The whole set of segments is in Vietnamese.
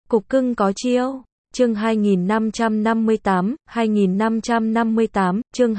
Cục cưng có chiêu. Chương 2558, chương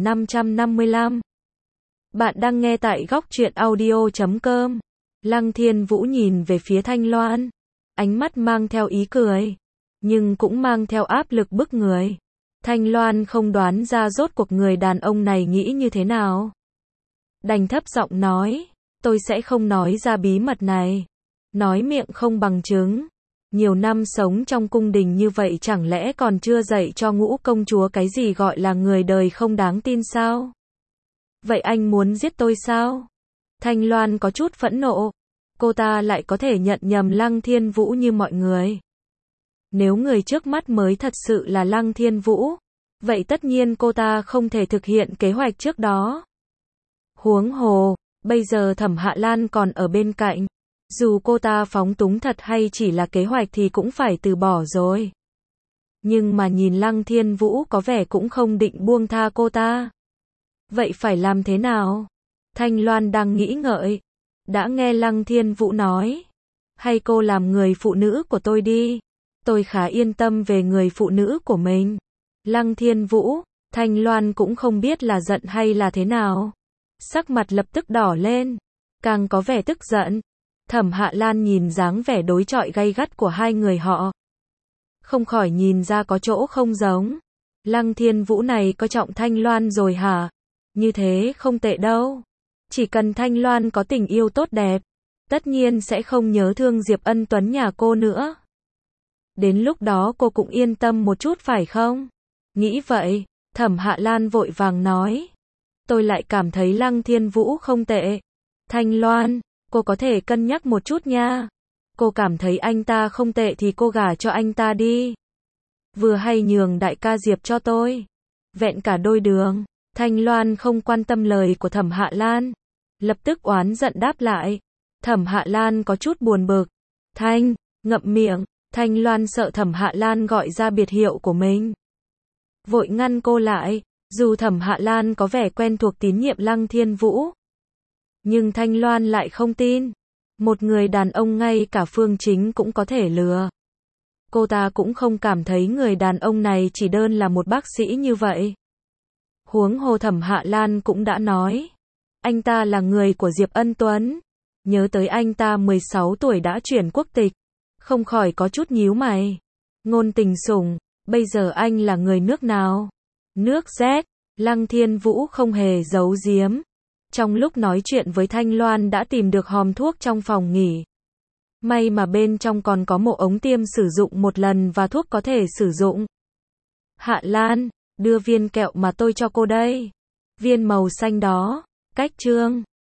2555. Bạn đang nghe tại góc truyện audio.com. Lăng Thiên Vũ nhìn về phía Thanh Loan, ánh mắt mang theo ý cười, nhưng cũng mang theo áp lực bức người. Thanh Loan không đoán ra rốt cuộc người đàn ông này nghĩ như thế nào. Đành thấp giọng nói, tôi sẽ không nói ra bí mật này. Nói miệng không bằng chứng. Nhiều năm sống trong cung đình như vậy chẳng lẽ còn chưa dạy cho Ngũ công chúa cái gì gọi là người đời không đáng tin sao? Vậy anh muốn giết tôi sao? Thanh Loan có chút phẫn nộ. Cô ta lại có thể nhận nhầm Lăng Thiên Vũ như mọi người. Nếu người trước mắt mới thật sự là Lăng Thiên Vũ, vậy tất nhiên cô ta không thể thực hiện kế hoạch trước đó. Huống hồ, bây giờ Thẩm Hạ Lan còn ở bên cạnh. Dù cô ta phóng túng thật hay chỉ là kế hoạch thì cũng phải từ bỏ rồi. Nhưng mà nhìn Lăng Thiên Vũ có vẻ cũng không định buông tha cô ta. Vậy phải làm thế nào? Thanh Loan đang nghĩ ngợi. Đã nghe Lăng Thiên Vũ nói. Hay cô làm người phụ nữ của tôi đi. Tôi khá yên tâm về người phụ nữ của mình. Lăng Thiên Vũ, Thanh Loan cũng không biết là giận hay là thế nào. Sắc mặt lập tức đỏ lên. Càng có vẻ tức giận. Thẩm Hạ Lan nhìn dáng vẻ đối chọi gay gắt của hai người họ. Không khỏi nhìn ra có chỗ không giống. Lăng Thiên Vũ này coi trọng Thanh Loan rồi hả? Như thế không tệ đâu. Chỉ cần Thanh Loan có tình yêu tốt đẹp, tất nhiên sẽ không nhớ thương Diệp Ân Tuấn nhà cô nữa. Đến lúc đó cô cũng yên tâm một chút phải không? Nghĩ vậy, Thẩm Hạ Lan vội vàng nói. Tôi lại cảm thấy Lăng Thiên Vũ không tệ. Thanh Loan, cô có thể cân nhắc một chút nha. Cô cảm thấy anh ta không tệ thì cô gả cho anh ta đi. Vừa hay nhường đại ca Diệp cho tôi. Vẹn cả đôi đường. Thanh Loan không quan tâm lời của Thẩm Hạ Lan. Lập tức oán giận đáp lại. Thẩm Hạ Lan có chút buồn bực. Thanh, ngậm miệng. Thanh Loan sợ Thẩm Hạ Lan gọi ra biệt hiệu của mình. Vội ngăn cô lại. Dù Thẩm Hạ Lan có vẻ quen thuộc tín nhiệm Lăng Thiên Vũ, nhưng Thanh Loan lại không tin. Một người đàn ông ngay cả Phương Chính cũng có thể lừa. Cô ta cũng không cảm thấy người đàn ông này chỉ đơn là một bác sĩ như vậy. Huống hồ Thẩm Hạ Lan cũng đã nói. Anh ta là người của Diệp Ân Tuấn. Nhớ tới anh ta 16 tuổi đã chuyển quốc tịch. Không khỏi có chút nhíu mày. Ngôn Tình Sủng, bây giờ anh là người nước nào? Nước Z. Lăng Thiên Vũ không hề giấu giếm. Trong lúc nói chuyện với Thanh Loan đã tìm được hòm thuốc trong phòng nghỉ. May mà bên trong còn có một ống tiêm sử dụng một lần và thuốc có thể sử dụng. Hạ Lan, đưa viên kẹo mà tôi cho cô đây. Viên màu xanh đó. Cách chương.